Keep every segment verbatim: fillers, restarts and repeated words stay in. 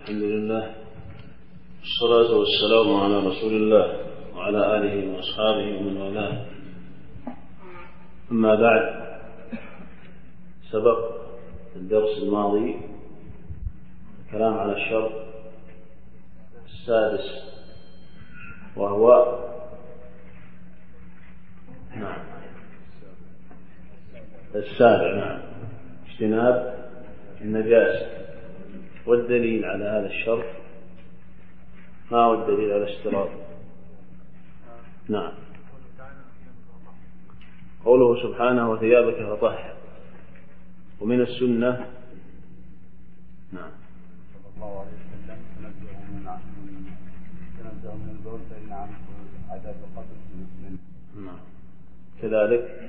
الحمد لله والصلاة والسلام على رسول الله وعلى آله وأصحابه ومن والاه. أما بعد، سبق الدرس الماضي الكلام على الشرط السادس وهو نعم السابع نعم اجتناب النجاسة. والدليل على هذا الشرط، ما هو الدليل على اشتراط؟ نعم قوله سبحانه وثيابك فطهر. ومن السنة نعم صلى الله عليه وسلم تنزه من تنزه من البول فإن عنه عذاب القبر في مسلم. نعم كذلك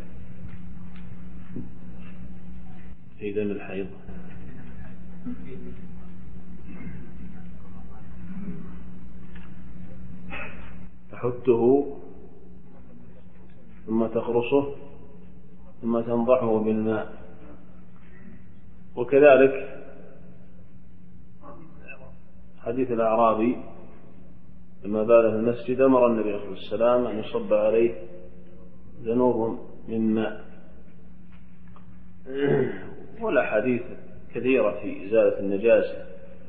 في دم الحيض تحته ثم تخرصه ثم تنضحه بالماء. وكذلك حديث الأعرابي لما بال في المسجد أمر النبي صلى الله عليه وسلم أن يصب عليه ذنوب من ماء. والأحاديث كثيرة في إزالة النجاسة.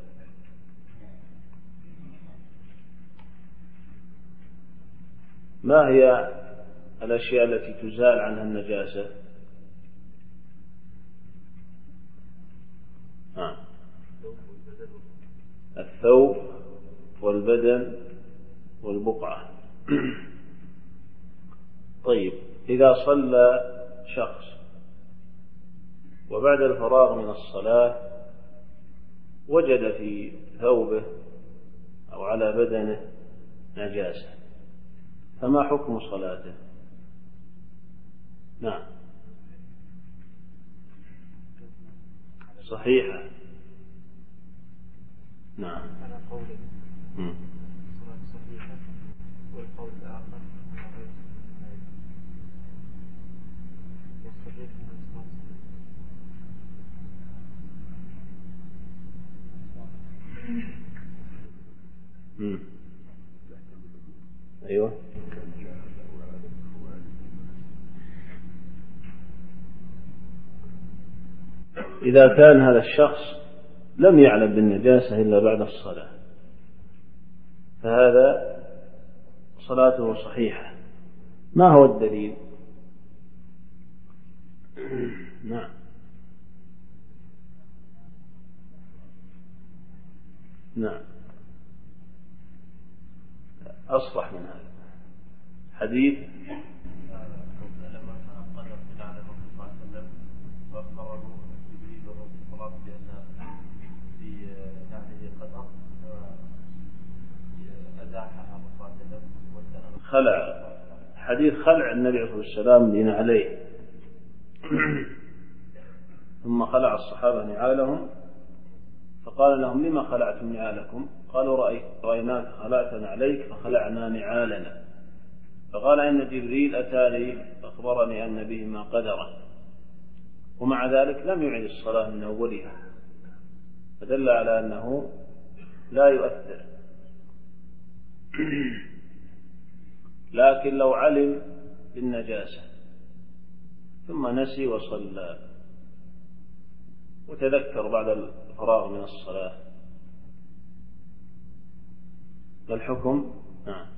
ما هي الأشياء التي تزال عنها النجاسة؟ آه. الثوب والبدن والبقعة. طيب، إذا صلى شخص وبعد الفراغ من الصلاة وجد في ثوبه أو على بدنه نجاسة، فما حكم صلاته؟ نعم صحيحة. نعم على قوله الصلاة صحيحة، والقول الآخر والصحيح من الصلاة. أيوة إذا كان هذا الشخص لم يعلم بالنجاسة إلا بعد الصلاة فهذا صلاته صحيحة. ما هو الدليل؟ نعم نعم أصلح من هذا حديث لما كان قدر في على الرسول صلى الله عليه وسلم فأخبره جبريل والرسول صلى الله عليه وسلم بأن في نعله قدر فأزاحها صلى الله عليه وسلم. خلع حديث خلع النبي صلى الله عليه وسلم لنعليه ثم خلع الصحابة نعالهم فقال لهم لما خلعتم نعالكم؟ قالوا رأيت رأيناك خلعت نعليك فخلعنا نعالنا. فقال إن جبريل أتاني أخبرني أن بهما قدرا، ومع ذلك لم يعد الصلاة من أولها، فدل على أنه لا يؤثر. لكن لو علم بالنجاسة ثم نسي وصلى وتذكر بعد الفراغ من الصلاة ما الحكم؟ نعم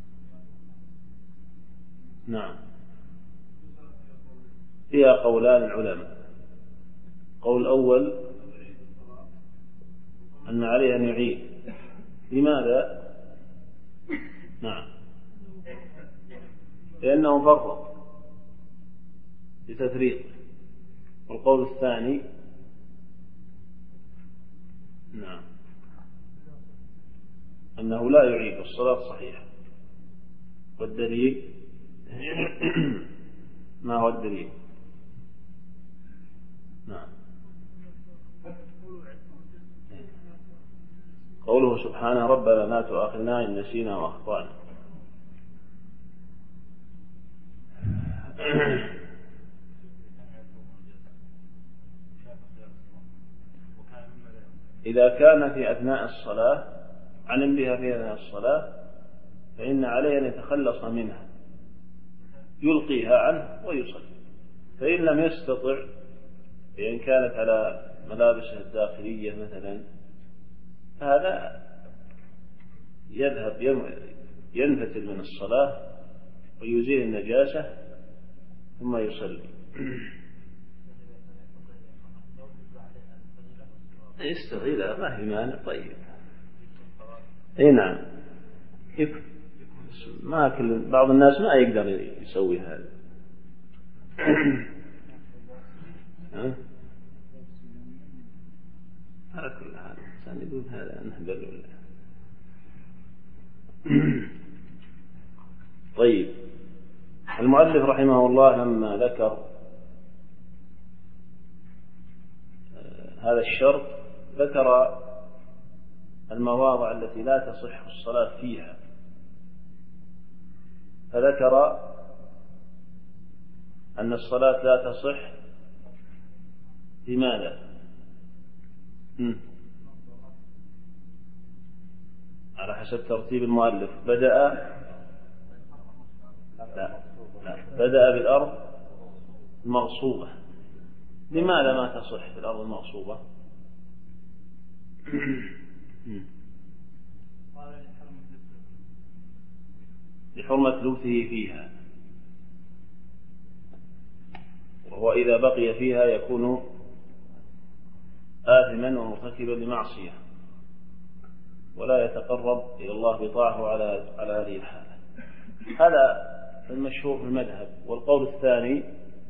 نعم فيها قولان العلماء. قول الأول أن عليه أن يعيد. لماذا؟ نعم لأنه فرط بتفريط. والقول الثاني نعم أنه لا يعيد الصلاة صحيحة. والدليل ما هو الدليل؟ نعم قوله سبحانه ربنا لا تؤاخذنا إن نسينا وأخطأنا. إذا إذا كان في أثناء الصلاة علم بها في أثناء الصلاة فإن عليه أن يتخلص منها يلقيها عنه ويصلي. فإن لم يستطع، فإن كانت على ملابسه الداخلية مثلا، هذا يذهب ينفتل من الصلاة ويزيل النجاسة ثم يصلي. يستغيلها ما في مانع. طيب اي نعم، ما كل بعض الناس ما يقدر يسوي هذا. على كل حال الإنسان يقول هذا نهبل ولا. طيب المؤلف رحمه الله لما ذكر هذا الشرط ذكر المواضع التي لا تصح الصلاة فيها، فذكر أن الصلاة لا تصح لماذا؟ على حسب ترتيب المؤلف بدأ لا. لا. بدأ بالأرض المغصوبة. لماذا ما تصح في الأرض المغصوبة؟ لحرمة لبثه فيها، وهو إذا بقي فيها يكون آثما ومرتكبا لمعصية ولا يتقرب إلى الله بطاعته على على هذه الحالة. هذا المشهور في المذهب. والقول الثاني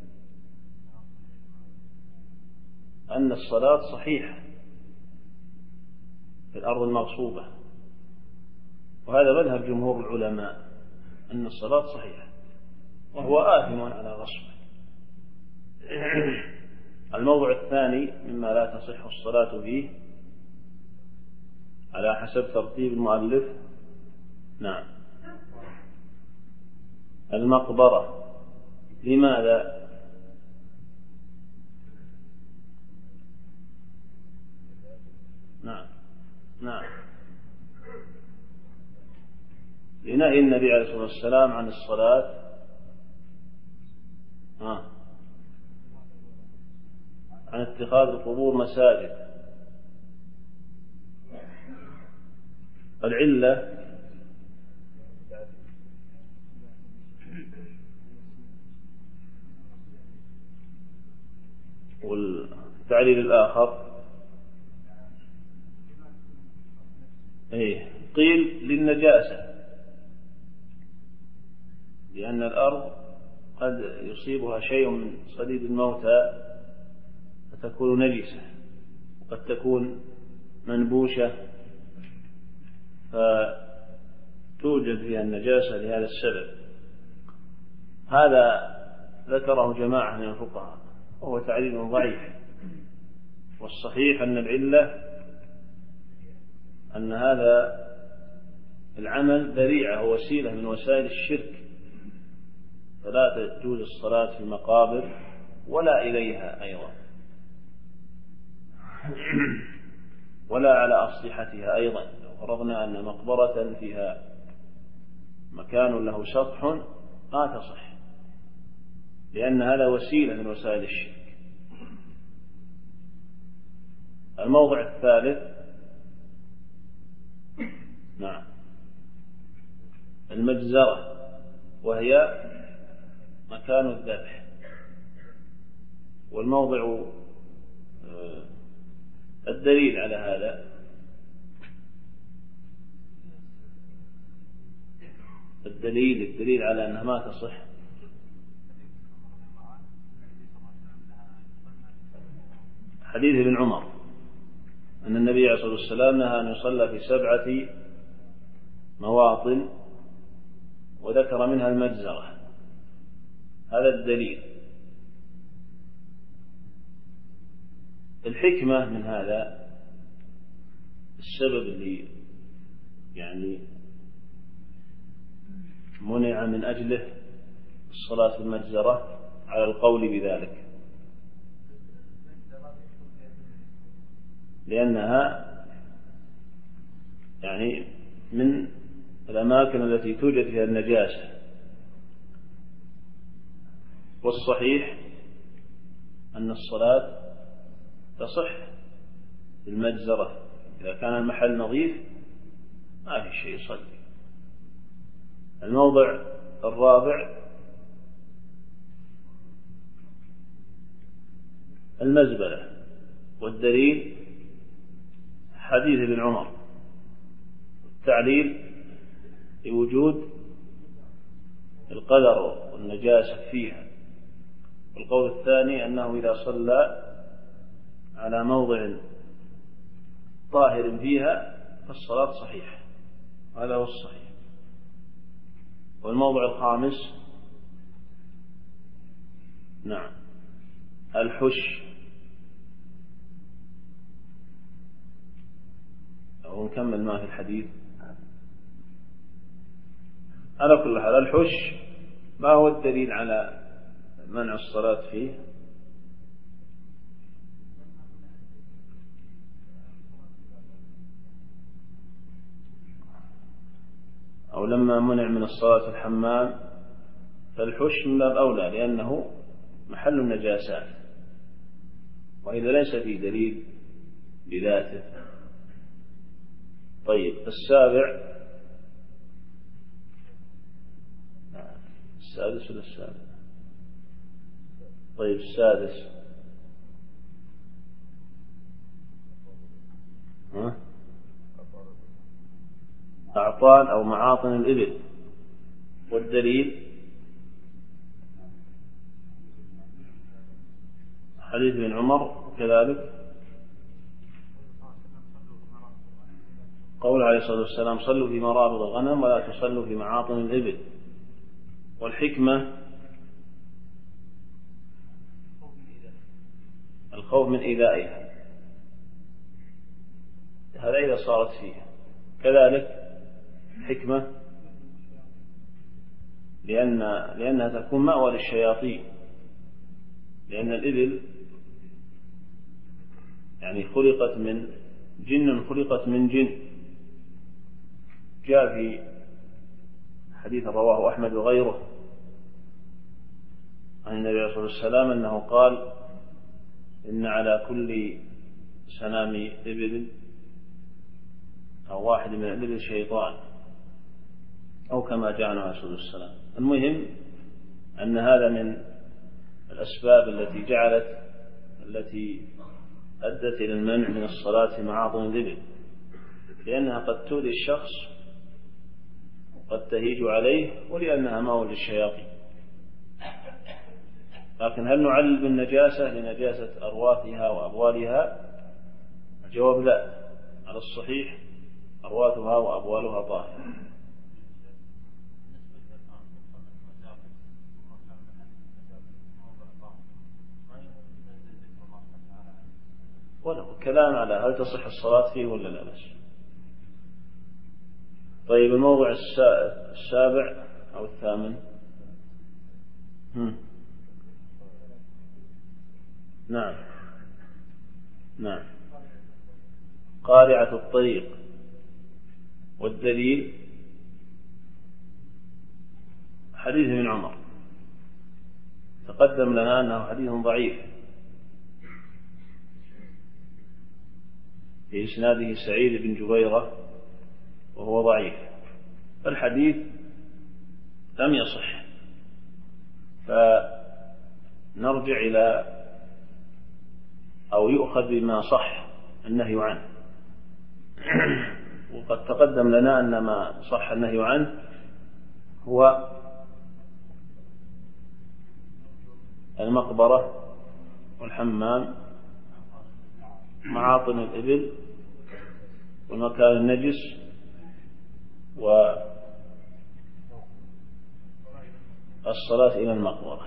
أن الصلاة صحيحة في الأرض المغصوبة، وهذا مذهب جمهور العلماء أن الصلاة صحيحة وهو آثم على غصبه. الموضع الثاني مما لا تصح الصلاة فيه على حسب ترتيب المؤلف نعم المقبرة. لماذا؟ نعم نعم لنهي النبي عليه الصلاة والسلام عن الصلاة آه. عن اتخاذ القبور مساجد. العلة والتعليل الآخر إيه قيل للنجاسة، لأن الأرض قد يصيبها شيء من صديد الموتى فتكون نجسة، وقد تكون منبوشة فتوجد فيها النجاسة لهذا السبب. هذا ذكره جماعة من الفقهاء وهو تعليل ضعيف، والصحيح أن العلة أن هذا العمل ذريعة ووسيلة من وسائل الشرك، فلا تجوز الصلاة في المقابر ولا إليها أيضا ولا على أسطحتها أيضا. لو فرضنا أن مقبرة فيها مكان له سطح ما تصح، لأن هذا وسيلة من وسائل الشرك. الموضع الثالث نعم المجزرة، وهي مكان الذبح. والموضع الدليل على هذا الدليل الدليل على أنها ما تصح حديث ابن عمر أن النبي عليه الصلاة والسلام نهى أن يصلى في سبعة مواطن وذكر منها المجزرة. هذا الدليل. الحكمة من هذا السبب اللي يعني منع من أجله الصلاة في المجزرة على القول بذلك، لأنها يعني من الأماكن التي توجد فيها النجاسة. والصحيح أن الصلاة تصح في المجزرة إذا كان المحل نظيف ما في شيء يصلي. الموضع الرابع المزبلة، والدليل حديث ابن عمر، التعليل لوجود القدر والنجاسة فيها. والقول الثاني أنه إذا صلى على موضع طاهر فيها فالصلاة صحيحة، هذا هو الصحيح. والموضع الخامس نعم الحش، أو نكمل ما في الحديث. على كل حال الحش ما هو الدليل على منع الصلاة فيه؟ أو لما منع من الصلاة الحمام فالحش من باب أولى لأنه محل النجاسات، وإذا ليس فيه دليل بذاته. طيب السابع، السادس ولا السابع؟ طيب السادس ها؟ أعطان أو معاطن الإبل، والدليل حديث ابن عمر كذلك قول عليه الصلاة والسلام صلوا في مرابض الغنم ولا تصلوا في معاطن الإبل. والحكمة الخوف من إيذائها، هذا إذا صارت فيها. كذلك حكمة لأن لأنها تكون مأوى للشياطين، لأن الإبل يعني خلقت من جن، خلقت من جن. جاء في حديث رواه أحمد وغيره عن النبي عليه الصلاة والسلام أنه قال إن على كل سنام إبل أو واحد من الإبل شيطان، أو كما جاء عليه الصلاة والسلام. المهم أن هذا من الأسباب التي جعلت التي أدت إلى المنع من الصلاة في معاطن الإبل، لأنها قد تؤذي الشخص وقد تهيج عليه، ولأنها مأوى للشياطين. لكن هل نعلل بالنجاسة لنجاسة أرواثها وأبوالها؟ الجواب لا، على الصحيح أرواثها وأبوالها طاهرة. وله كلام على هل تصح الصلاة فيه ولا لا بس. طيب الموضع السابع أو الثامن هم. نعم نعم قارعة الطريق، والدليل حديث ابن عمر تقدم لنا أنه حديث ضعيف، في إسناده سعيد بن جبيرة وهو ضعيف، فالحديث لم يصح. فنرجع إلى أو يؤخذ بما صح النهي عنه. وقد تقدم لنا أن ما صح النهي عنه هو المقبرة والحمام، معاطن الإبل، والمكان النجس، والصلاة إلى المقبرة.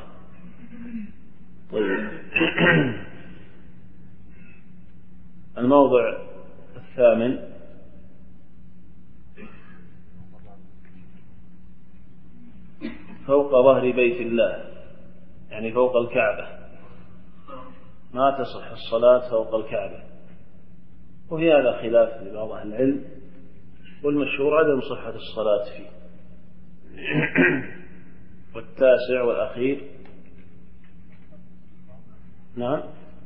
طيب الموضع الثامن فوق ظهر بيت الله، يعني فوق الكعبة، ما تصح الصلاة فوق الكعبة. وفي هذا خلاف لبعض أهل العلم، والمشهور عدم صحة الصلاة فيه. والتاسع والأخير نعم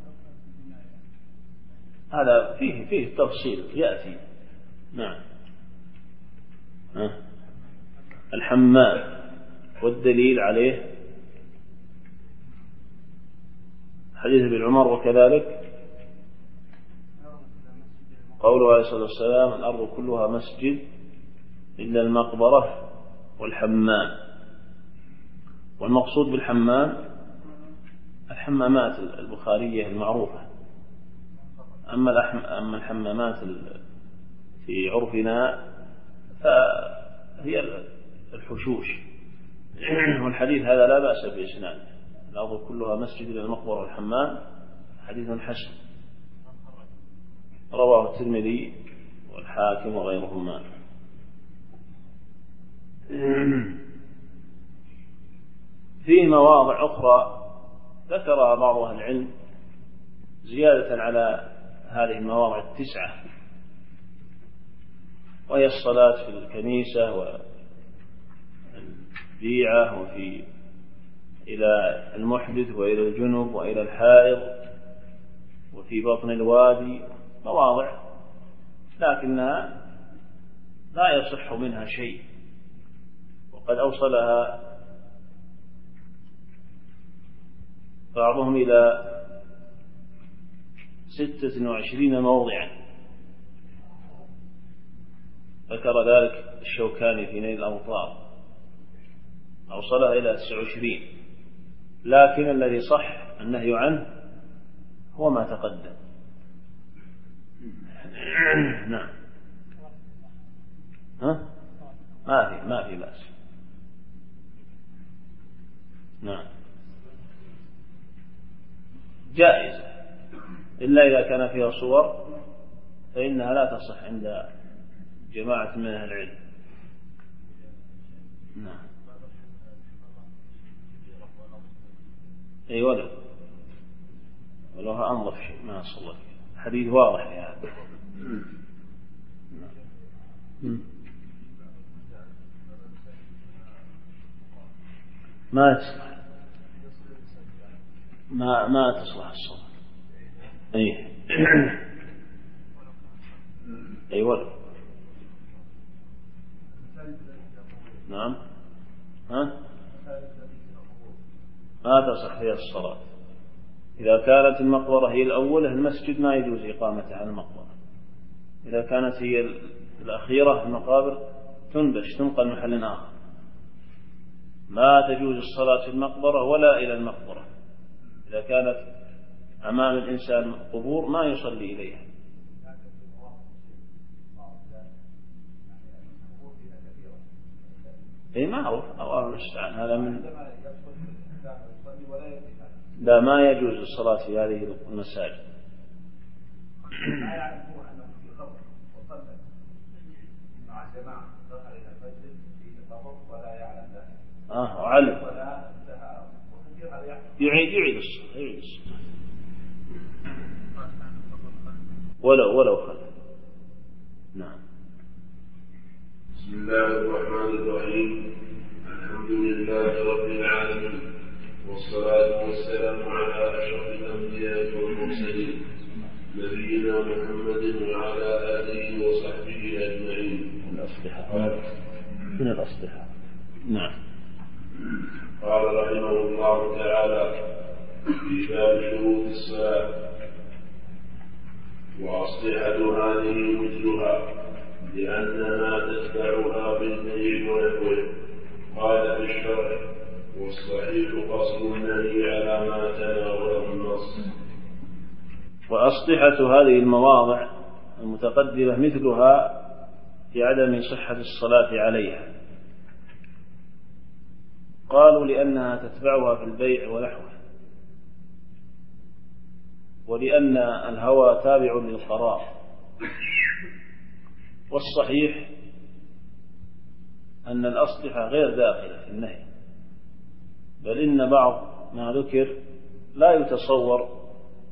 هذا فيه فيه تفصيل يأتي. نعم الحمام والدليل عليه حديث ابن عمر، وكذلك قوله عليه الصلاة والسلام الأرض كلها مسجد إلا المقبرة والحمام. والمقصود بالحمام الحمامات البخارية المعروفة. أما الحمامات في عرفنا فهي الحشوش. والحديث هذا لا بأس بإسناده، الأرض كلها مسجد إلا المقبرة والحمام، حديث حسن رواه الترمذي والحاكم وغيرهما. فيه مواضع أخرى ذكرها بعض أهل العلم زيادة على هذه المواضع التسعة، وهي الصلاة في الكنيسة والبيعة وفي إلى المحدث وإلى الجنب وإلى الحائض وفي بطن الوادي، مواضع لكنها لا يصح منها شيء، وقد أوصلها بعضهم إلى ستة وعشرين موضعا، ذكر ذلك الشوكاني في نيل الأوطار، أوصلها إلى تسعة وعشرين، لكن الذي صح النهي عنه هو ما تقدم. نعم ها؟ ما في ما في بأس. نعم جائزة، إلا إذا كان فيها صور فإنها لا تصح عند جماعة من أهل العلم. نعم أي ولو ولو أنظف شيء ما صلت، حديث واضح في هذا. ما تصلح ما ما تصلح الصلاة. أي أي ولو نعم ها ما تصح فيها الصلاة. إذا كانت المقبرة هي الأولى المسجد ما يجوز إقامتها على المقبرة. إذا كانت هي الأخيرة المقابر تنبش تنقل محل آخر، ما تجوز الصلاة في المقبرة ولا إلى المقبرة. إذا كانت أمام الإنسان قبور ما يصلي إليها. أي معروف الله المستعان، هذا من لا ما يجوز الصلاة في هذه المساجد. لا يعرفون أنه في قبر وصلى مع جماعة دخل إلى المسجد في قبر ولا يعلم ذلك. آه وعلم ولا يعيد يعيد الصلاة يعيد الصلاة ولو ولو خلف. نعم. بسم الله الرحمن الرحيم. الحمد لله رب العالمين، والصلاة والسلام على أشرف الأنبياء والمرسلين نبينا محمد وعلى آله وصحبه أجمعين. من الأصلحة من الأصلحة. نعم. قال رحمه الله تعالى في باب شروط الصلاة: وأصلحة هذه مثلها لأنها تتبعها بالبيع ونحوه. قال في الشرع: والصحيح قصد النهي على ما تناوله النص. وأصلحة هذه المواضع المتقدمة مثلها في عدم صحة الصلاة عليها. قالوا لأنها تتبعها في البيع ونحوه، ولأن الهوى تابع للقرار. والصحيح أن الأصلحة غير داخلة في النهي، بل إن بعض ما ذكر لا يتصور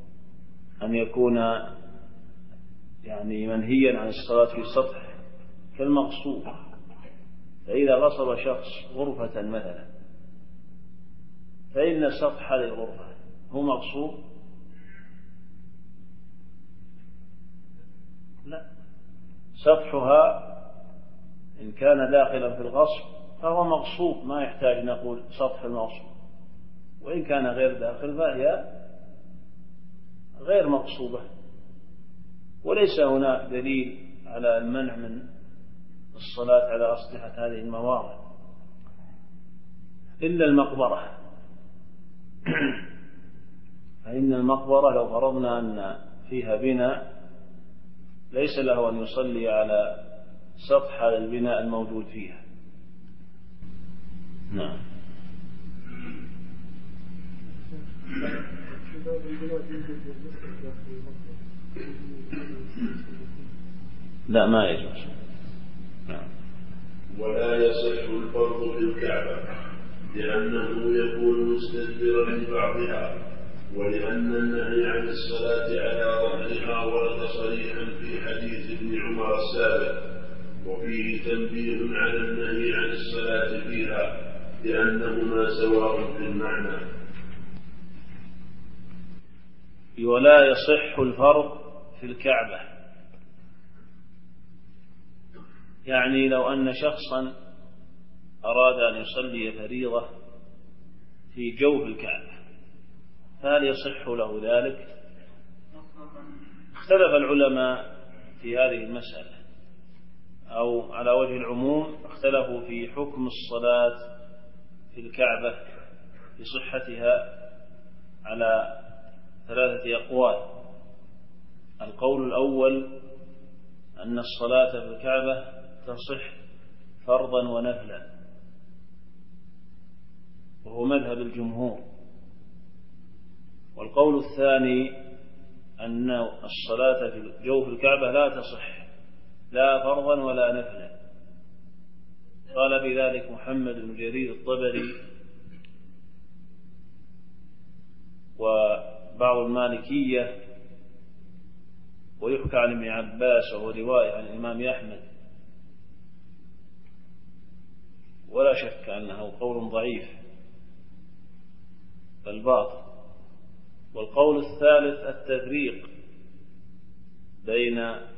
أن يكون يعني منهيا عن الصلاة في سطح كالمغصوب. فإذا غصب شخص غرفة مثلا فإن سطح هذه الغرفة هو مغصوب؟ لا، سطحها إن كان داخلا في الغصب فهو مغصوب، ما يحتاج نقول سطح المغصوب، وإن كان غير داخل فهي غير مغصوبة. وليس هناك دليل على المنع من الصلاة على أسطحة هذه المواضع إلا المقبرة. فإن المقبرة لو فرضنا أن فيها بناء ليس له أن يصلي على سطح هذا البناء الموجود فيها. نعم. لا، ما يجوز. نعم. ولا يصح الفرض في الكعبة لأنه يكون مستدبرا لبعضها، ولأن النهي عن الصلاة على ظهرها ورد صريحا في حديث ابن عمر السابق، وفيه تنبيه على النهي عن الصلاة فيها لأنهما سواء في المعنى. ولا يصح الفرض في الكعبة، يعني لو أن شخصا أراد أن يصلي فريضة في جوف الكعبة فهل يصح له ذلك؟ اختلف العلماء في هذه المسألة، أو على وجه العموم اختلفوا في حكم الصلاة في الكعبة في صحتها على ثلاثة أقوال. القول الأول أن الصلاة في الكعبة تصح فرضا ونفلا، وهو مذهب الجمهور. والقول الثاني أن الصلاة في جوف الكعبة لا تصح لا فرضا ولا نفلا. قال بذلك محمد بن جرير الطبري وبعض المالكية، ويحكى عن ابن عباس وهو رواية عن الإمام أحمد، ولا شك أنه قول ضعيف بل باطل. والقول الثالث التفريق بين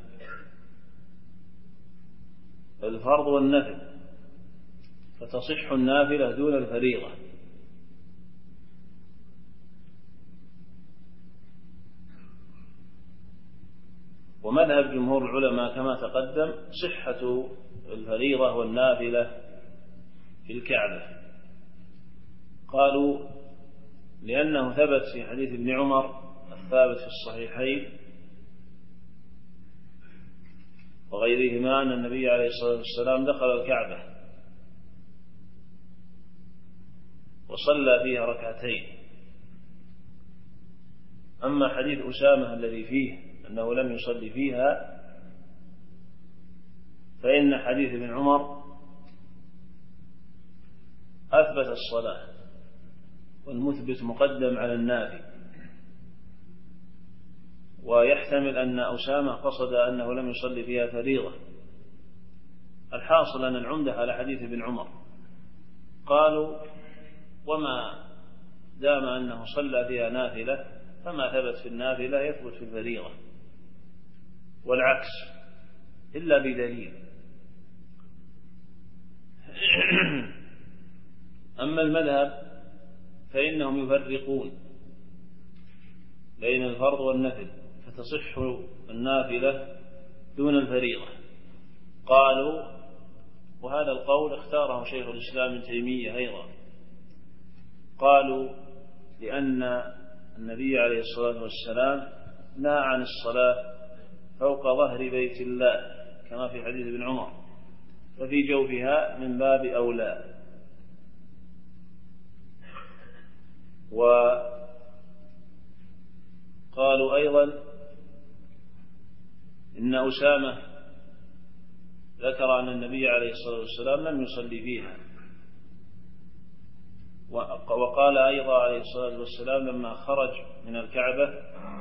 الفرض والنفل، فتصح النافلة دون الفريضة. ومذهب جمهور العلماء كما تقدم صحة الفريضة والنافلة في الكعبة. قالوا لأنه ثبت في حديث ابن عمر الثابت في الصحيحين وغيرهما أن النبي عليه الصلاة والسلام دخل الكعبة وصلى فيها ركعتين. أما حديث أسامة الذي فيه أنه لم يصلي فيها فإن حديث ابن عمر أثبت الصلاة، والمثبت مقدم على النافي. ويحتمل أن أسامة قصد أنه لم يصلي فيها فريضة. الحاصل أن العمدة على حديث ابن عمر. قالوا وما دام أنه صلى فيها نافلة فما ثبت في النافلة يثبت في الفريضة، والعكس إلا بدليل. أما المذهب فإنهم يفرقون بين الفرض والنفل، فتصح النافلة دون الفريضة. قالوا، وهذا القول اختاره شيخ الإسلام ابن تيمية أيضا، قالوا لأن النبي عليه الصلاة والسلام نهى عن الصلاة فوق ظهر بيت الله كما في حديث ابن عمر، ففي جوفها من باب أولى. وقالوا أيضا إن أسامة ذكر أن النبي عليه الصلاة والسلام لم يصلي فيها، وقال أيضا عليه الصلاة والسلام لما خرج من الكعبة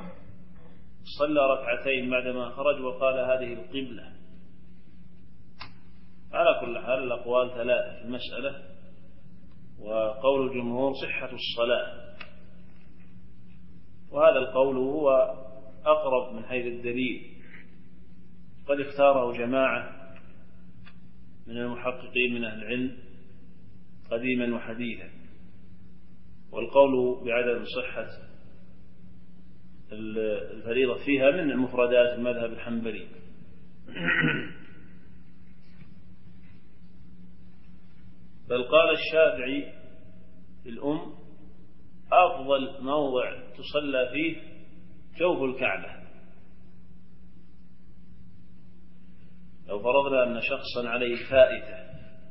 صلى ركعتين بعدما خرج وقال هذه القبلة. الأقوال ثلاثة في المسألة، وقول الجمهور صحة الصلاة، وهذا القول هو أقرب من حيث الدليل، قد اختاره جماعة من المحققين من أهل العلم قديما وحديثا، والقول بعدم صحة الفريضة فيها من مفردات المذهب الحنبلي. بل قال الشافعي في الأم: أفضل موضع تصلى فيه جوف الكعبة. لو فرضنا أن شخصا عليه فائتة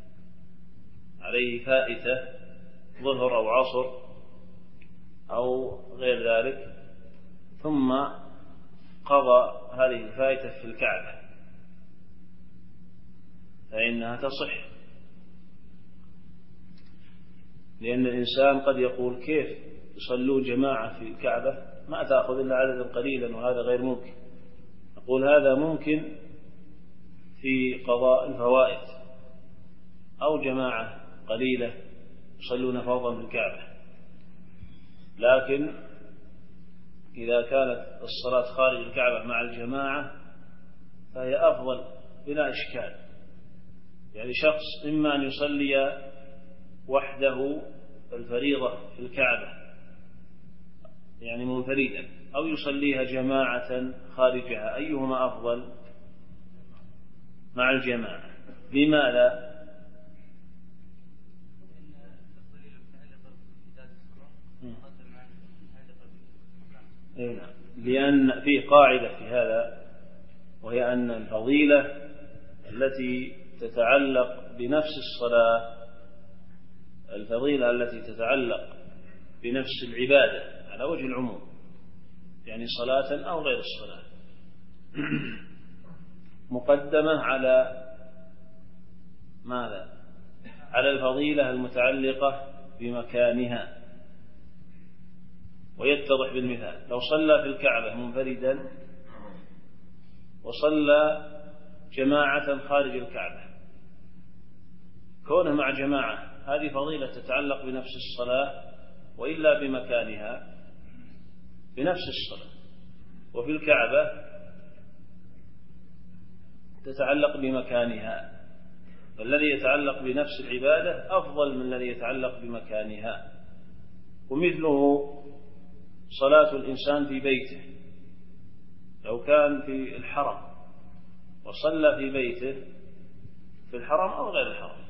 عليه فائتة ظهر أو عصر أو غير ذلك، ثم قضى هذه الفائتة في الكعبة، فإنها تصح، لأن الإنسان قد يقول: كيف يصلون جماعة في الكعبة ما تأخذ إلا عددا قليلا وهذا غير ممكن. نقول: هذا ممكن في قضاء الفوائد، أو جماعة قليلة يصلون فرضا في الكعبة، لكن إذا كانت الصلاة خارج الكعبة مع الجماعة فهي أفضل بلا إشكال. يعني شخص إما أن يصلي وحده الفريضة في الكعبة يعني منفردا، أو يصليها جماعة خارجها، أيهما أفضل؟ مع الجماعة. لماذا؟ لأن في قاعدة في هذا، وهي أن الفضيلة التي تتعلق بنفس الصلاة، الفضيلة التي تتعلق بنفس العبادة على وجه العموم، يعني صلاة أو غير الصلاة، مقدمة على ماذا؟ على الفضيلة المتعلقة بمكانها. ويتضح بالمثال: لو صلى في الكعبة منفردا وصلى جماعة خارج الكعبة، كونه مع جماعة هذه فضيلة تتعلق بنفس الصلاة، وإلا بمكانها بنفس الصلاة. وفي الكعبة تتعلق بمكانها، فالذي يتعلق بنفس العبادة أفضل من الذي يتعلق بمكانها. ومثله صلاة الإنسان في بيته، لو كان في الحرم وصلى في بيته في الحرم أو غير الحرم،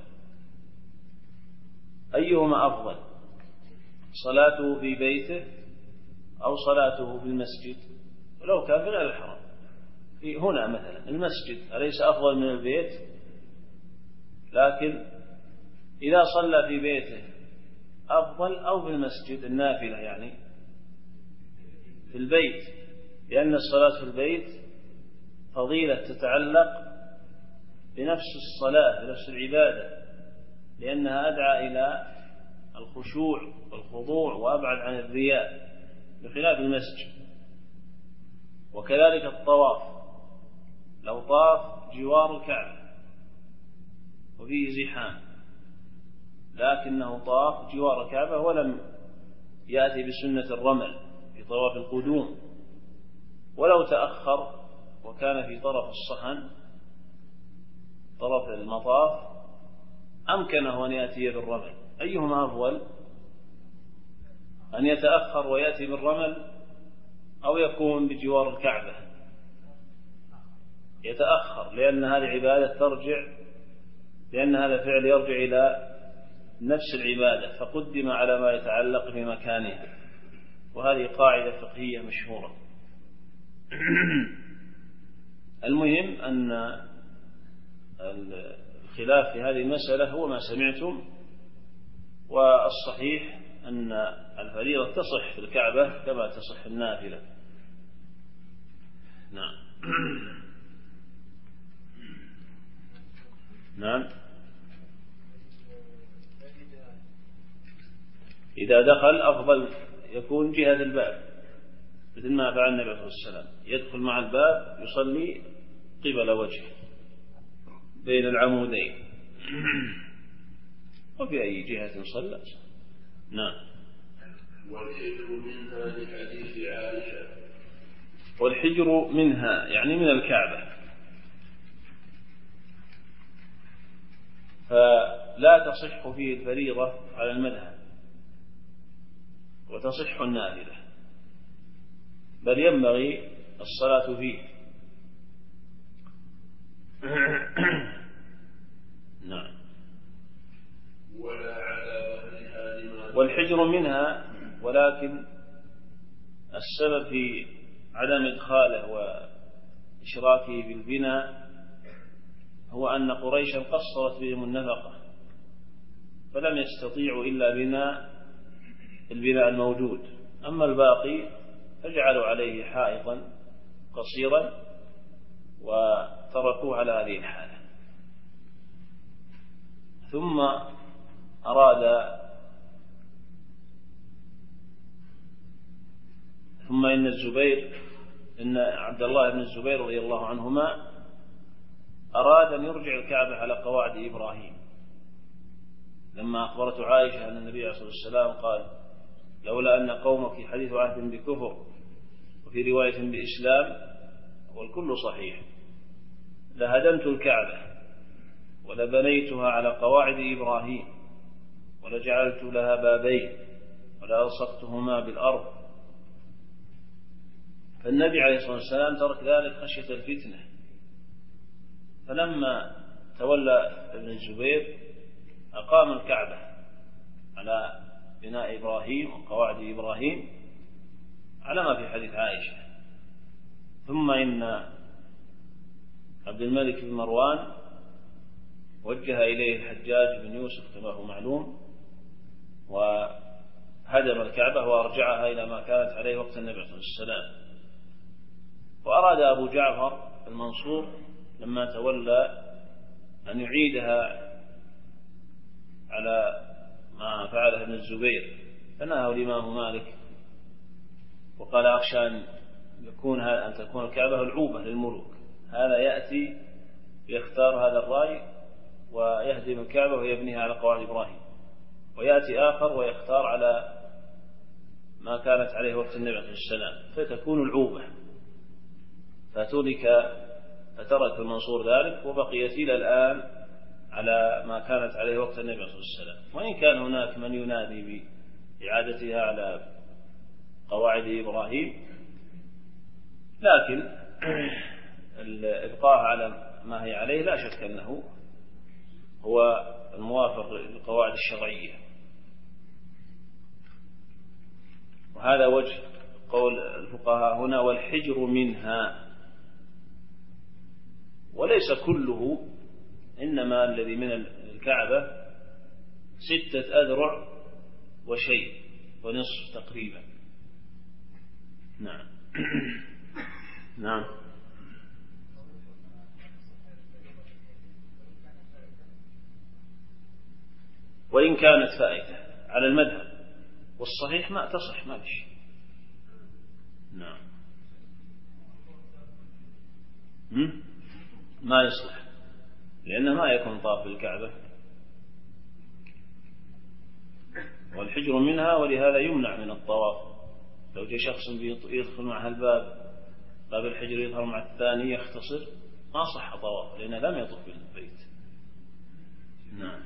أيهما أفضل؟ صلاته في بيته أو صلاته في المسجد؟ ولو كان في غير الحرم، في هنا مثلا المسجد أليس أفضل من البيت؟ لكن إذا صلى في بيته أفضل، أو في المسجد النافلة يعني في البيت، لأن الصلاة في البيت فضيلة تتعلق بنفس الصلاة بنفس العبادة، لأنها أدعى إلى الخشوع والخضوع وأبعد عن الرياء بخلاف المسجد. وكذلك الطواف، لو طاف جوار الكعبة وفيه زحام لكنه طاف جوار الكعبة ولم يأتي بسنة الرمل في طواف القدوم، ولو تأخر وكان في طرف الصحن طرف المطاف أمكنه أن يأتي بالرمل، أيهما أفضل؟ أن يتأخر ويأتي بالرمل أو يكون بجوار الكعبة؟ يتأخر، لأن هذه عبادة ترجع، لأن هذا فعل يرجع إلى نفس العبادة، فقدم على ما يتعلق بمكانها، وهذه قاعدة فقهية مشهورة. المهم أن الخلاف في هذه المسألة هو ما سمعتم، والصحيح أن الفريضة تصح في الكعبة كما تصح النافلة. نعم. نعم. إذا دخل أفضل يكون جهة الباب، مثل ما فعل النبي صلى الله عليه وسلم، يدخل مع الباب يصلي قبل وجهه بين العمودين. وفي أي جهة صلى. نعم. والحجر منها لحديث عائشة. والحجر منها يعني من الكعبة، فلا تصح فيه الفريضة على المذهب وتصح النافلة، بل ينبغي الصلاة فيه. نعم. ولا على ظهرها لما والحجر منها، ولكن السبب في عدم إدخاله وإشراكه بالبناء هو أن قريشا قصرت بهم النفقة، فلم يستطيعوا إلا بناء البناء الموجود، أما الباقي فجعلوا عليه حائطا قصيرا وتركوه على هذه الحالة. ثم أراد ثم إن الزبير إن عبد الله بن الزبير رضي الله عنهما أراد أن يرجع الكعبة على قواعد إبراهيم، لما أخبرته عائشة أن النبي عليه الصلاة والسلام قال: لولا أن قومك حديث عهد بكفر وفي رواية بإسلام والكل صحيح لهدمت الكعبة ولبنيتها على قواعد إبراهيم ولجعلت لها بابين ولألصقتهما بالأرض. فالنبي عليه الصلاة والسلام ترك ذلك خشية الفتنة، فلما تولى ابن الزبير أقام الكعبة على بناء إبراهيم وقواعد إبراهيم على ما في حديث عائشة. ثم إن عبد الملك بن مروان وجه إليه الحجاج بن يوسف كما هو معلوم، وهدم الكعبة وأرجعها إلى ما كانت عليه وقت النبي عليه الصلاة والسلام. وأراد أبو جعفر المنصور لما تولى أن يعيدها على ما فعله ابن الزبير، فنهى الإمام مالك وقال: أخشى أن يكون أن تكون الكعبة العوبة للملوك، هذا يأتي يختار هذا الرأي ويهدم الكعبة ويبنيها على قواعد إبراهيم، ويأتي آخر ويختار على ما كانت عليه وقت النبي عليه السلام، فتكون العوبة. فترك فترك المنصور ذلك وبقيت إلى الآن على ما كانت عليه وقت النبي عليه السلام. وإن كان هناك من ينادي بإعادتها على قواعد إبراهيم، لكن الإبقاء على ما هي عليه لا شك أنه هو الموافق للقواعد الشرعية. وهذا وجه قول الفقهاء هنا: والحجر منها، وليس كله، إنما الذي من الكعبة ستة أذرع وشيء ونصف تقريبا. نعم. نعم. وإن كانت فائتة على المذهب، والصحيح ما تصح ما بشيء. نعم. ما يصلح، لأنه ما يكون طاف بالكعبة، والحجر منها، ولهذا يمنع من الطواف. لو جاء شخص يدخل مع الباب باب الحجر يظهر مع الثاني يختصر، ما صح طواف لأنه لم يطف بالبيت. نعم.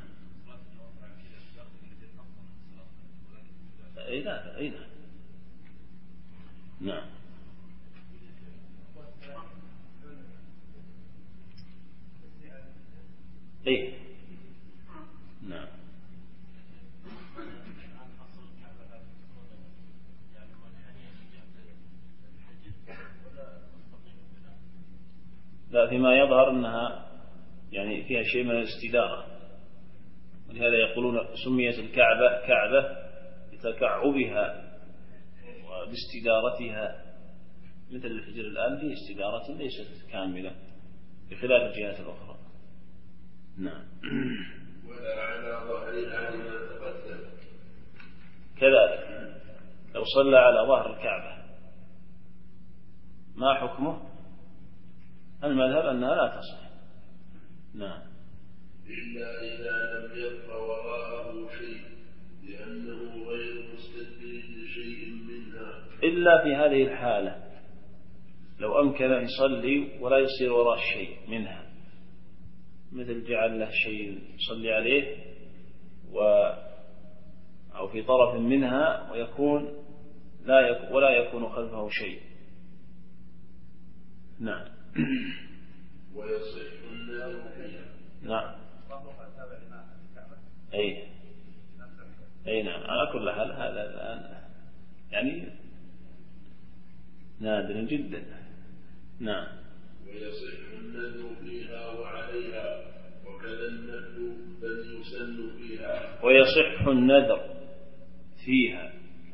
أي لا أي لا. نعم. أي نعم. لا، فيما يظهر أنها يعني فيها شيء من الاستدارة، ولهذا يقولون سميت الكعبة كعبة لتكعبها وباستدارتها، مثل الحجر الآن فيه استدارة ليست كاملة بخلاف الجهات الأخرى. نعم. ولا على ظهرها لما تقدم. كذلك لو صلى على ظهر الكعبة ما حكمه؟ المذهب أنها لا تصح. نعم. إلا إذا لم يبق وراءه شيء لأنه غير مستدبر لشيء منها. إلا في هذه الحالة لو أمكن أن يصلي ولا يصير وراء شيء منها، مثل جعل له شيء يصلي عليه و أو في طرف منها ويكون لا يك ولا يكون خلفه شيء. نعم. ويصح النذر فيها. نعم. أي أي نعم. على كل حال هذا الآن يعني نادر جدا. نعم. ويصح النذر فيها وعليها وكذا النذر بل يسن فيها. ويصح النذر فيها.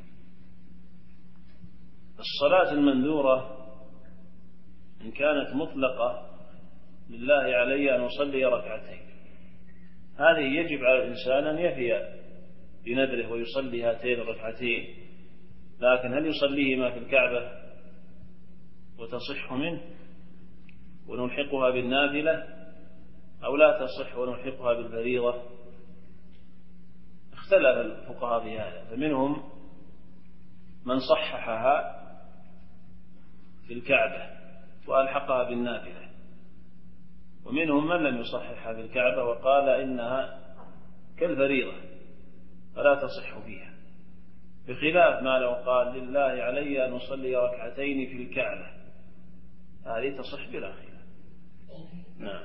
الصلاة المنذورة إن كانت مطلقة لله علي أن أصلي ركعتين، هذه يجب على الإنسان أن يفي بنذره ويصلي هاتين الركعتين، لكن هل يصليهما في الكعبة وتصح منه ونلحقها بالنافلة أو لا تصح ونلحقها بالفريضة؟ اختلف الفقهاء في هذا، فمنهم من صححها في الكعبة وألحقها بالنافلة، ومنهم من لم يصححها في الكعبة وقال إنها كالفريضة فلا تصح فيها، بخلاف ما لو قال لله علي أن أصلي ركعتين في الكعبة، هذه تصح بلا خلاف. نعم.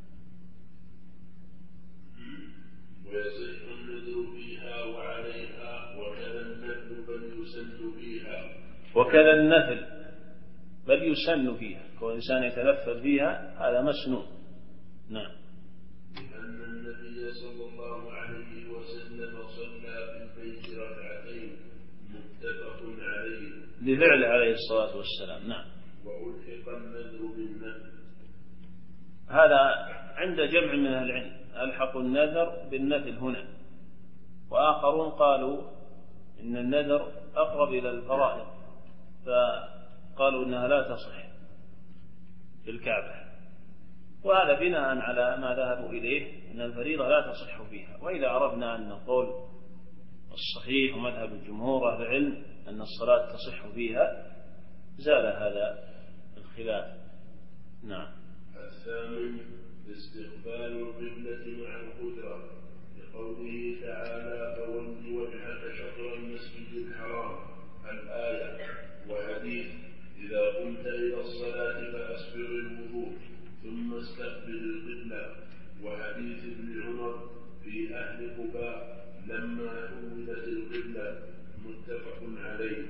ويصح النذر فيها وعليها وكذا النفل بل يسن فيها. وكذا النفل بل يسن فيها، كون الإنسان يتنفل فيها هذا مسنون. نعم. لأن النبي صلى الله عليه وسلم صلى في البيت ركعتين متفق عليه لفعله عليه الصلاة والسلام. نعم. وألحق النذر بالنفل. هذا عند جمع من أهل العلم ألحق النذر بالنفل هنا، وآخرون قالوا إن النذر أقرب إلى الفرائض فقالوا إنها لا تصح في الكعبة، وهذا بناء على ما ذهبوا إليه أن الفريضة لا تصح فيها. وإذا عرفنا أن القول الصحيح ومذهب الجمهور أهل العلم أن الصلاة تصح فيها زال هذا الخلاف. نعم. الثامن استقبال القبلة مع القدرة، لقوله تعالى فول وجهك شطر المسجد الحرام الآية، وحديث إذا قمت إلى الصلاة فأسبغ الوضوء ثم استقبل القبلة، وحديث ابن عمر في أهل قباء لما حولت القبلة متفق عليه.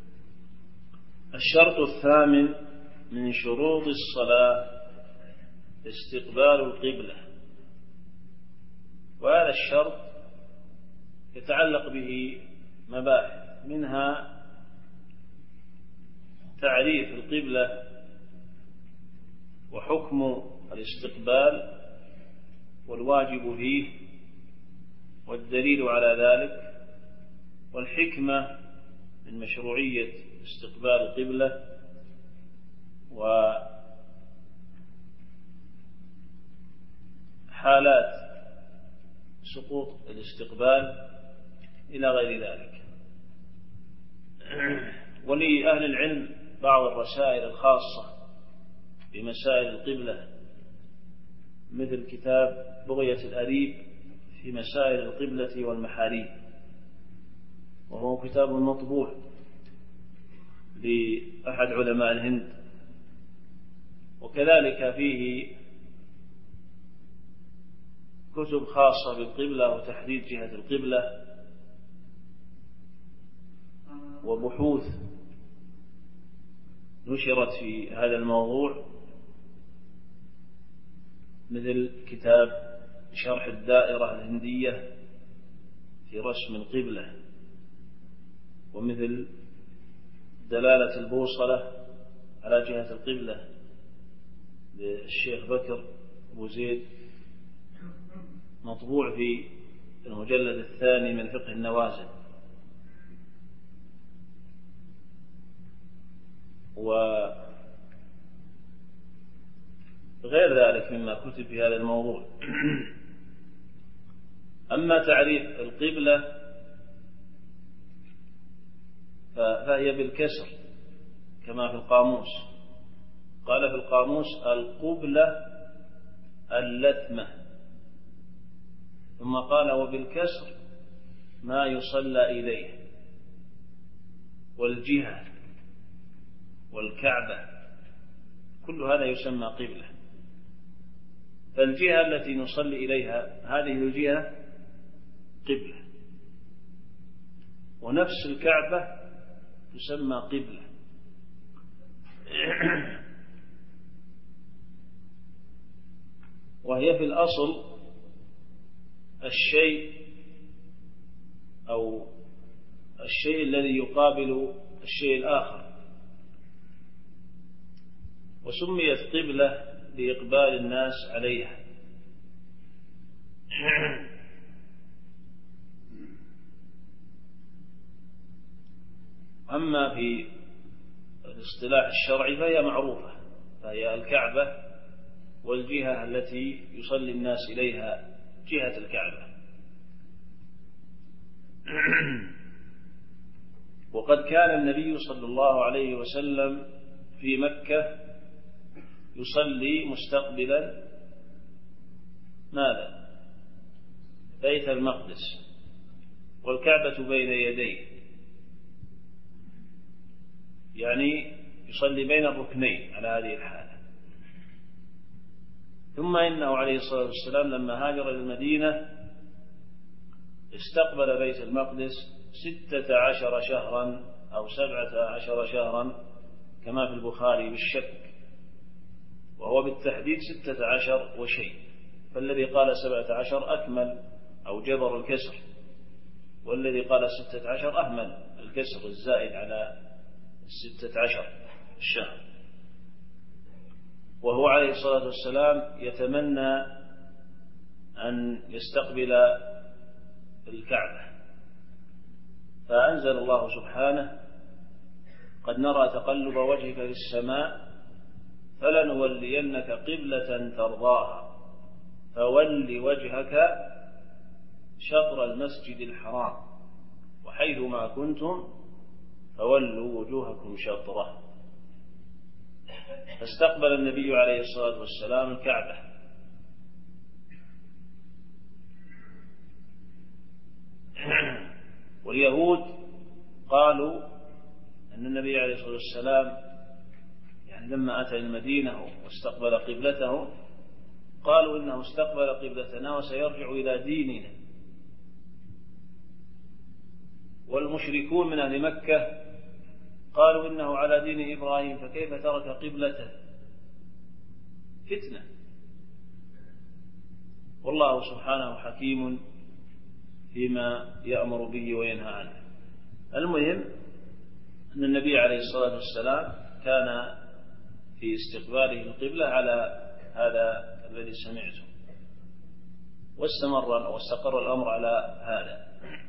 الشرط الثامن من شروط الصلاة استقبال القبلة، وهذا الشرط يتعلق به مباحث، منها تعريف القبلة وحكم الاستقبال والواجب فيه والدليل على ذلك، والحكمة من مشروعية استقبال القبلة، وحالات سقوط الاستقبال إلى غير ذلك. ولأهل العلم بعض الرسائل الخاصة بمسائل القبلة، مثل كتاب بغية الأريب في مسائل القبلة والمحاريب، وهو كتاب مطبوع لأحد علماء الهند، وكذلك فيه كتب خاصة بالقبلة وتحديد جهة القبلة، وبحوث نشرت في هذا الموضوع، مثل كتاب شرح الدائرة الهندية في رسم القبلة، ومثل دلالة البوصلة على جهة القبلة للشيخ بكر أبو زيد، مطبوع في المجلد الثاني من فقه النوازل. وغير ذلك مما كتب في هذا الموضوع. أما تعريف القبلة فهي بالكسر كما في القاموس. قال في القاموس القبلة اللثمة، ثم قال وبالكسر ما يصلى إليه، والجهة والكعبة كل هذا يسمى قبلة. فالجهة التي نصلي إليها هذه الجهة قبلة، ونفس الكعبة تسمى قبلة. وهي في الأصل الشيء أو الشيء الذي يقابل الشيء الآخر، وسميت قبلة لإقبال الناس عليها. أما في الاصطلاح الشرعي فهي معروفة، فهي الكعبة والجهة التي يصلي الناس إليها جهة الكعبة. وقد كان النبي صلى الله عليه وسلم في مكة يصلي مستقبلا ماذا؟ بيت المقدس، والكعبة بين يديه، يعني يصلي بين الركنين على هذه الحالة. ثم إنه عليه الصلاة والسلام لما هاجر إلى المدينة استقبل بيت المقدس ستة عشر شهرا أو سبعة عشر شهرا كما في البخاري بالشك، وهو بالتحديد ستة عشر وشيء، فالذي قال سبعة عشر أكمل أو جبر الكسر، والذي قال ستة عشر أهمل الكسر الزائد على الستة عشر الشهر. وهو عليه الصلاة والسلام يتمنى أن يستقبل الكعبة، فأنزل الله سبحانه قد نرى تقلب وجهك في السماء فلنولينك قبلة ترضاها فول وجهك شطر المسجد الحرام وحيث ما كنتم فولوا وجوهكم شطره. فاستقبل النبي عليه الصلاة والسلام الكعبة، واليهود قالوا أن النبي عليه الصلاة والسلام يعني لما أتى المدينة واستقبل قبلته قالوا إنه استقبل قبلتنا وسيرجع إلى ديننا. والمشركون من أهل مكة قالوا إنه على دين إبراهيم فكيف ترك قبلته؟ فتنة. والله سبحانه حكيم فيما يأمر به وينهى عنه. المهم أن النبي عليه الصلاة والسلام كان في استقباله القبلة على هذا الذي سمعته، واستمر واستقر الأمر على هذا.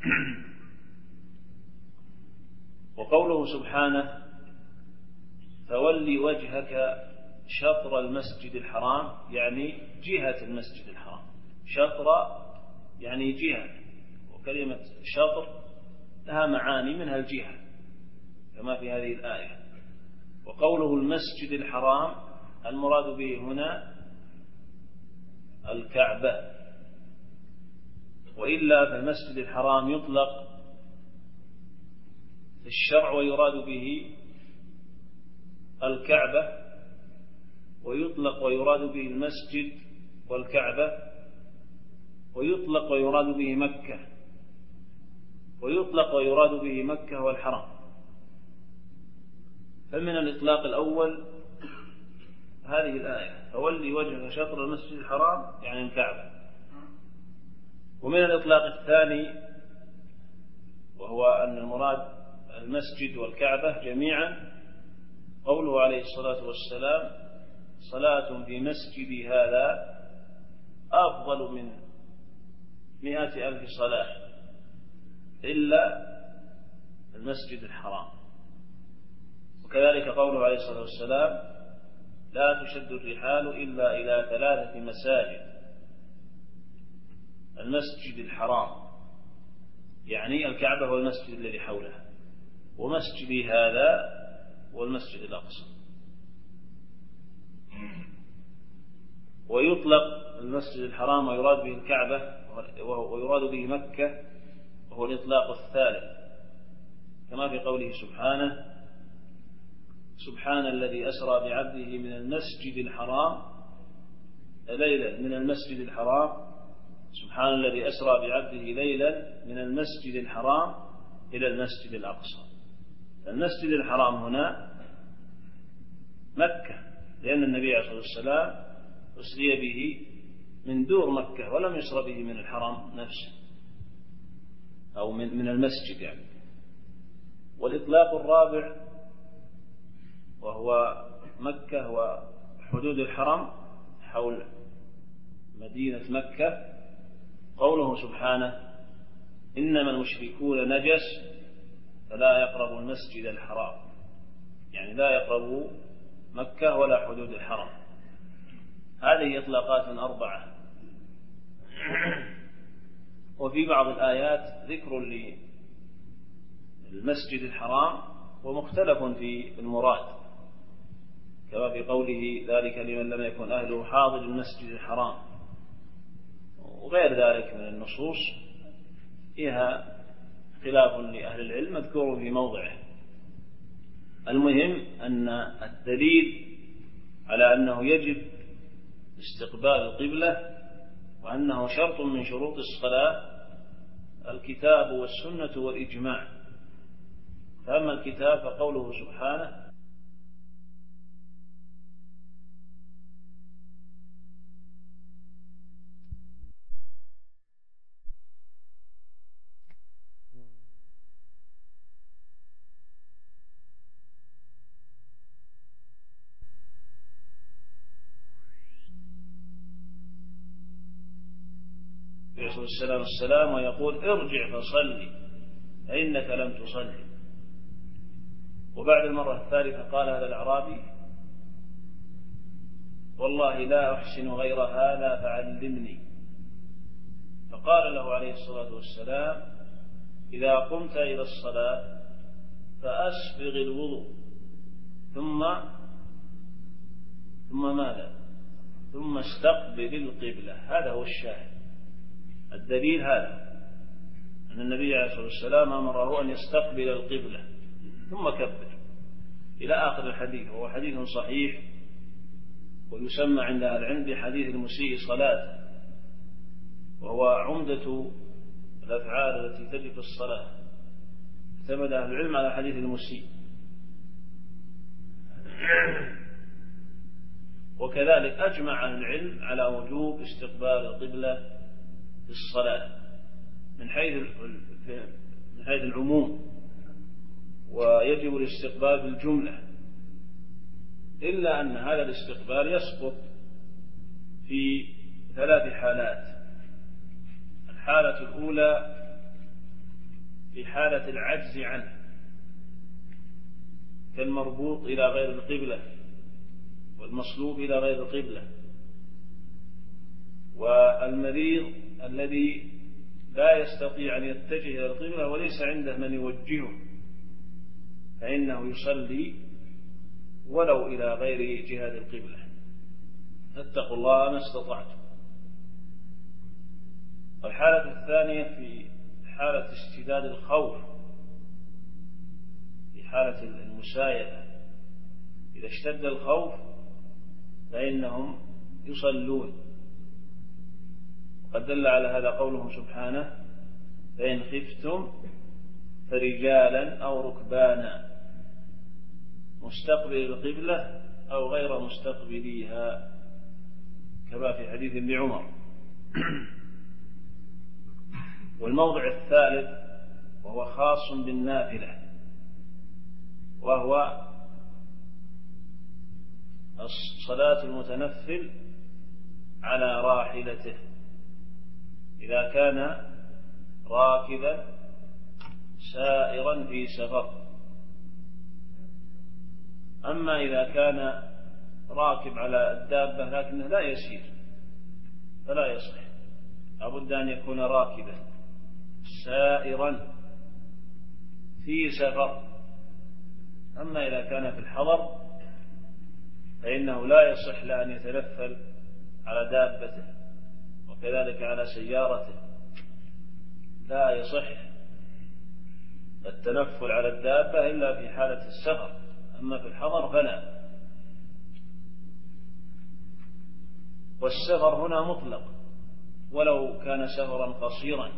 وقوله سبحانه فولي وجهك شطر المسجد الحرام يعني جهة المسجد الحرام، شطر يعني جهة، وكلمة شطر لها معاني منها الجهة كما في هذه الآية. وقوله المسجد الحرام المراد به هنا الكعبة، وإلا فالمسجد الحرام يطلق في الشرع ويراد به الكعبة، ويطلق ويراد به المسجد والكعبة، ويطلق ويراد به مكة، ويطلق ويراد به مكة والحرم. فمن الإطلاق الأول هذه الآية فولي وجهك شطر المسجد الحرام يعني الكعبة. ومن الإطلاق الثاني وهو أن المراد المسجد والكعبة جميعا قوله عليه الصلاة والسلام صلاة في مسجدي هذا أفضل من مئة ألف صلاة إلا المسجد الحرام. وكذلك قوله عليه الصلاة والسلام لا تشد الرحال إلا إلى ثلاثة مساجد، المسجد الحرام، يعني الكعبة والمسجد الذي حولها، ومسجدي هذا والمسجد الأقصى. ويطلق المسجد الحرام ويراد به الكعبة ويراد به مكة، وهو الإطلاق الثالث، كما في قوله سبحانه: سبحان الذي أسرى بعبده من المسجد الحرام ليلا من المسجد الحرام سبحان الذي أسرى بعبده ليلا من المسجد الحرام إلى المسجد الأقصى. المسجد الحرام هنا مكة، لأن النبي عليه الصلاة والسلام أسري به من دور مكة ولم يسر به من الحرم نفسه أو من, من المسجد يعني. والإطلاق الرابع وهو مكة وحدود الحرم حول مدينة مكة، قوله سبحانه: إنما المشركون نجس فلا يقربوا المسجد الحرام، يعني لا يقربوا مكة ولا حدود الحرم. هذه إطلاقات أربعة. وفي بعض الآيات ذكر للمسجد الحرام ومختلف في المراد، كما في قوله: ذلك لمن لم يكن أهله حاضر المسجد الحرام، وغير ذلك من النصوص فيها خلاف لأهل العلم مذكور في موضعه. المهم أن الدليل على أنه يجب استقبال القبلة وأنه شرط من شروط الصلاة الكتاب والسنة والإجماع. فأما الكتاب فقوله سبحانه: السلام السلام ويقول: ارجع فصلي فإنك لم تصلي. وبعد المرة الثالثة قال هذا الأعرابي: والله لا أحسن غير هذا فعلمني. فقال له عليه الصلاة والسلام: إذا قمت إلى الصلاة فأسبغ الوضوء ثم ثم ماذا؟ ثم استقبل القبلة. هذا هو الشاهد. الدليل هذا أن النبي عليه الصلاة والسلام أمره أن يستقبل القبلة ثم كبر إلى آخر الحديث، وهو حديث صحيح ويسمى عند أهل العلم بحديث المسيء صلاة، وهو عمدة الأفعال التي تجب في الصلاة. اعتمد أهل العلم على حديث المسيء. وكذلك أجمع أهل العلم على وجوب استقبال القبلة في الصلاة من حيث من حيث العموم، ويجب الاستقبال بالجملة، إلا أن هذا الاستقبال يسقط في ثلاث حالات. الحالة الأولى في حالة العجز عنه، كالمربوط إلى غير القبلة والمصلوب إلى غير القبلة، والمريض الذي لا يستطيع أن يتجه إلى القبلة وليس عنده من يوجهه، فإنه يصلي ولو إلى غير جهة القبلة. فاتقوا الله ما استطعتم. الحالة الثانية في حالة اشتداد الخوف، في حالة المسايدة، إذا اشتد الخوف فإنهم يصلون. وقد دل على هذا قوله سبحانه: فإن خفتم فرجالا أو ركبانا مستقبل القبلة أو غير مستقبليها، كما في حديث ابن عمر. والموضع الثالث وهو خاص بالنافلة، وهو صلاة المتنفل على راحلته إذا كان راكبا سائرا في سفر. أما إذا كان راكب على الدابة لكنه لا يسير فلا يصح، لابد أن يكون راكبا سائرا في سفر. أما إذا كان في الحضر فإنه لا يصح له أن يتنفل على دابته، وكذلك على سيارته لا يصح التنفل على الدابة إلا في حالة السفر، أما في الحضر فلا. والسفر هنا مطلق ولو كان سفرا قصيرا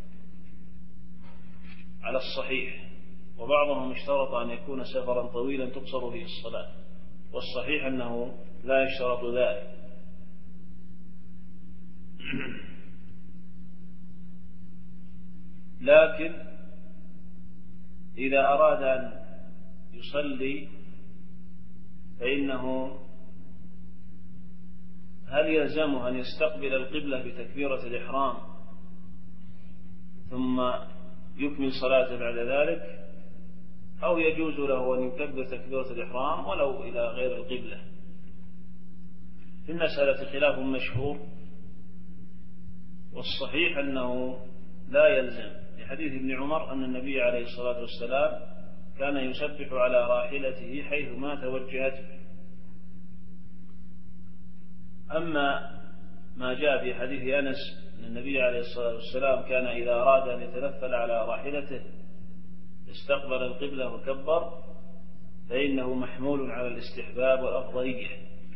على الصحيح، وبعضهم اشترط أن يكون سفرا طويلا تقصر فيه الصلاة، والصحيح أنه لا يشترط ذلك. لكن إذا أراد أن يصلي فإنه هل يلزمه أن يستقبل القبلة بتكبيرة الإحرام ثم يكمل صلاته بعد ذلك، أو يجوز له أن يكبر تكبيرة الإحرام ولو إلى غير القبلة؟ في المسألة خلاف مشهور، والصحيح أنه لا يلزم، لحديث ابن عمر أن النبي عليه الصلاة والسلام كان يسبح على راحلته حيث ما توجهت. أما ما جاء في حديث أنس أن النبي عليه الصلاة والسلام كان إذا أراد أن يتنفل على راحلته استقبل القبلة وكبر، فإنه محمول على الاستحباب والأفضلية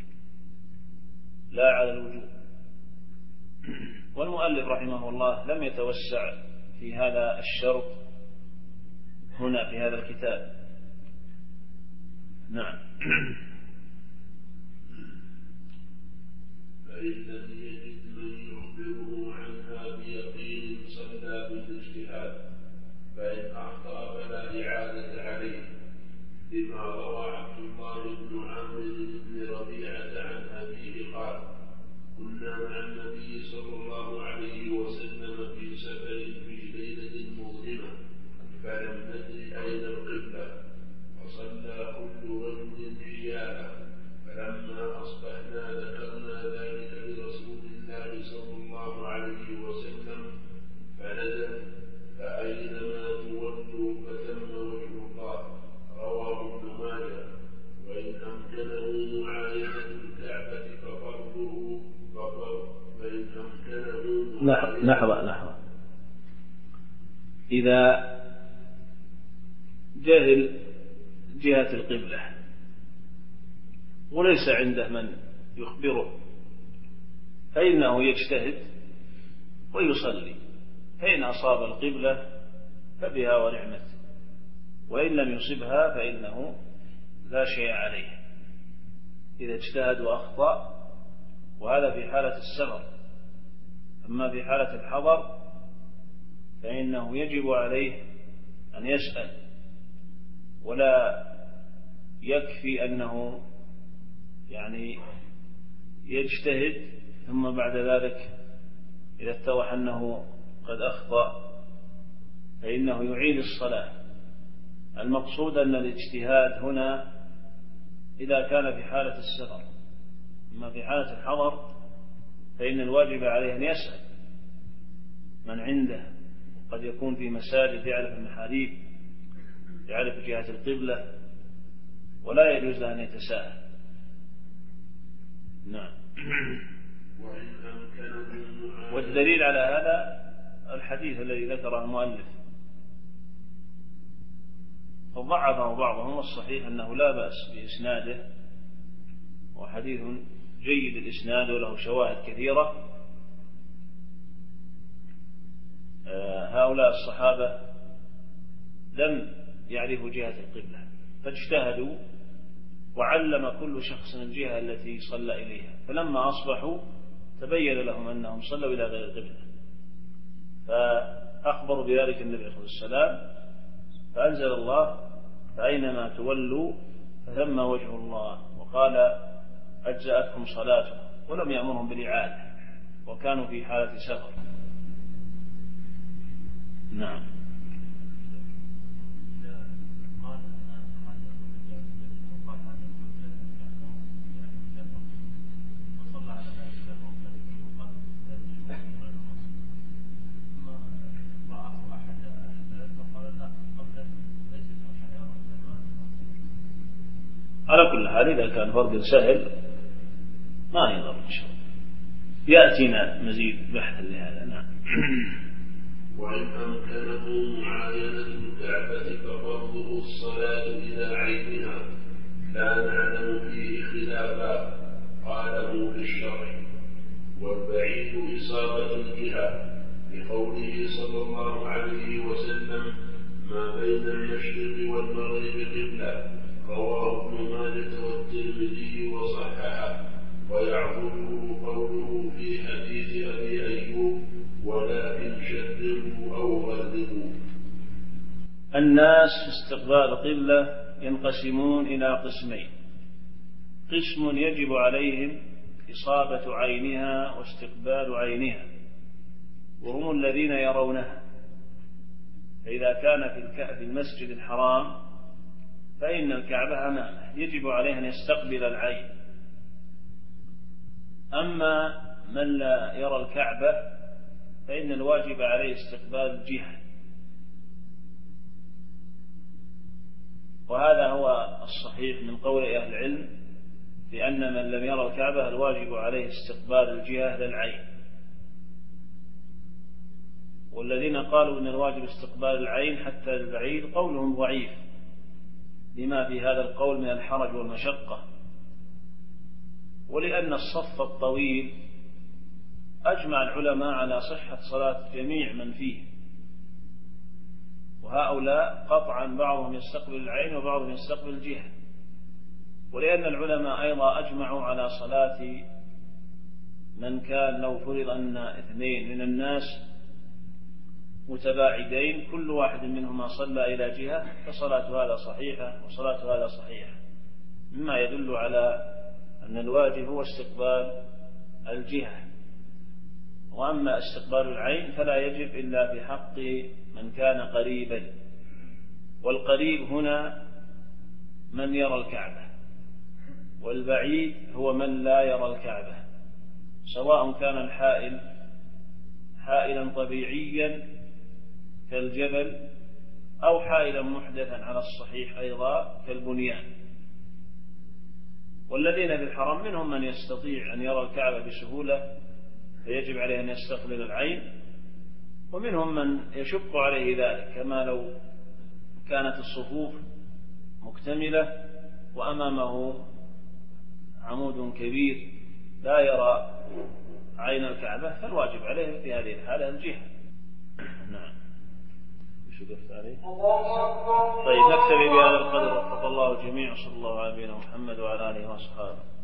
لا على الوجوب. والمؤلف رحمه الله لم يتوسع في هذا الشرط هنا في هذا الكتاب. نعم. فإن لم يجد من يخبره عنها بيقين صلى بالاجتهاد، فإن أخطأ فلا إعادة عليه، لما روى عبد الله بن عامر بن ربيعة عن أبيه قال: كنا مع النبي صلى الله عليه وسلم في سفر في ليلة مظلمة، فلم ندر أين القبلة، فصلى كل رجل حياله، فلما أصبحنا ذكرنا ذلك لرسول الله صلى الله عليه وسلم فنزل: فأينما تولوا فثم وجه الله. رواه ابن ماجه. وإن أمكنه معاينة الكعبة ففرضه ففرض، فإن أمكنه لحظة لحظة إذا جهل جهة القبلة وليس عنده من يخبره فإنه يجتهد ويصلي، فإن أصاب القبلة فبها ونعمت، وإن لم يصبها فإنه لا شيء عليه إذا اجتهد وأخطأ، وهذا في حالة السفر. أما في حالة الحضر فإنه يجب عليه أن يسأل، ولا يكفي أنه يعني يجتهد ثم بعد ذلك إذا اتضح أنه قد أخطأ فإنه يعيد الصلاة. المقصود أن الاجتهاد هنا إذا كان في حالة السفر، أما في حالة الحضر فإن الواجب عليه أن يسأل من عنده، قد يكون في مساجد يعرف المحاريب يعرف جهة القبلة، ولا يجوز له أن يتساهل. نعم. والدليل على هذا الحديث الذي ذكره المؤلف، فضعفه بعضهم، والصحيح أنه لا بأس بإسناده، وحديث جيد الإسناد وله شواهد كثيرة. هؤلاء الصحابة لم يعرفوا جهة القبلة فاجتهدوا، وعلم كل شخص الجهة التي صلى إليها، فلما أصبحوا تبين لهم أنهم صلوا إلى غير القبلة، فأخبروا بذلك النبي عليه الصلاة والسلام، فأنزل الله: فأينما تولوا فثم وجه الله، وقال: أجزأتكم صلاتكم، ولم يأمرهم بالإعادة، وكانوا في حالة سفر. نعم. كل حال إذا كان فرق سهل ما يضر إن شاء الله. يأتينا مزيد بحث لهذا. نعم. وإن أمكنه معاينة الكعبة ففرضه الصلاة إلى عينها لا نعلم فيه خلافا قاله في الشرع. والبعيد إصابة الجهة لقوله صلى الله عليه وسلم ما بين المشرق والمغرب قبلة، رواه ابن ماجه والترمذي وصححه. ويعضده قوله في حديث أبي أيوب ولكن شرقوا أو غربوا. الناس في استقبال القبلة ينقسمون إلى قسمين: قسم يجب عليهم إصابة عينها واستقبال عينها، وهم الذين يرونها، فإذا كان في المسجد الحرام فإن الكعبة أمامه يجب عليه أن يستقبل العين. أما من لا يرى الكعبة فإن الواجب عليه استقبال الجهة، وهذا هو الصحيح من قول أهل العلم، لأن من لم يرى الكعبة الواجب عليه استقبال الجهة للعين. والذين قالوا أن الواجب استقبال العين حتى البعيد قولهم ضعيف لما في هذا القول من الحرج والمشقة، ولأن الصف الطويل أجمع العلماء على صحة صلاة جميع من فيه، وهؤلاء قطعا بعضهم يستقبل العين وبعضهم يستقبل الجهة. ولأن العلماء أيضا أجمعوا على صلاة من كان لو فرض أن اثنين من الناس متباعدين كل واحد منهما صلى إلى جهة فصلاة هذا صحيحة وصلاة هذا صحيحة، مما يدل على أن الواجب هو استقبال الجهة. وأما استقبال العين فلا يجب إلا في حق من كان قريبا، والقريب هنا من يرى الكعبة، والبعيد هو من لا يرى الكعبة، سواء كان الحائل حائلا طبيعيا كالجبل أو حائلا محدثا على الصحيح أيضا كالبنيان. والذين في الحرم منهم من يستطيع أن يرى الكعبة بسهولة فيجب عليه أن يستقبل العين، ومنهم من يشق عليه ذلك، كما لو كانت الصفوف مكتملة وأمامه عمود كبير لا يرى عين الكعبة فالواجب عليه في هذه الحالة الجهة. نعم. شو قفت عليه؟ طيب نكتفي بهذا القدر، وفق الله الجميع، صلى الله على نبينا محمد وعلى آله وأصحابه.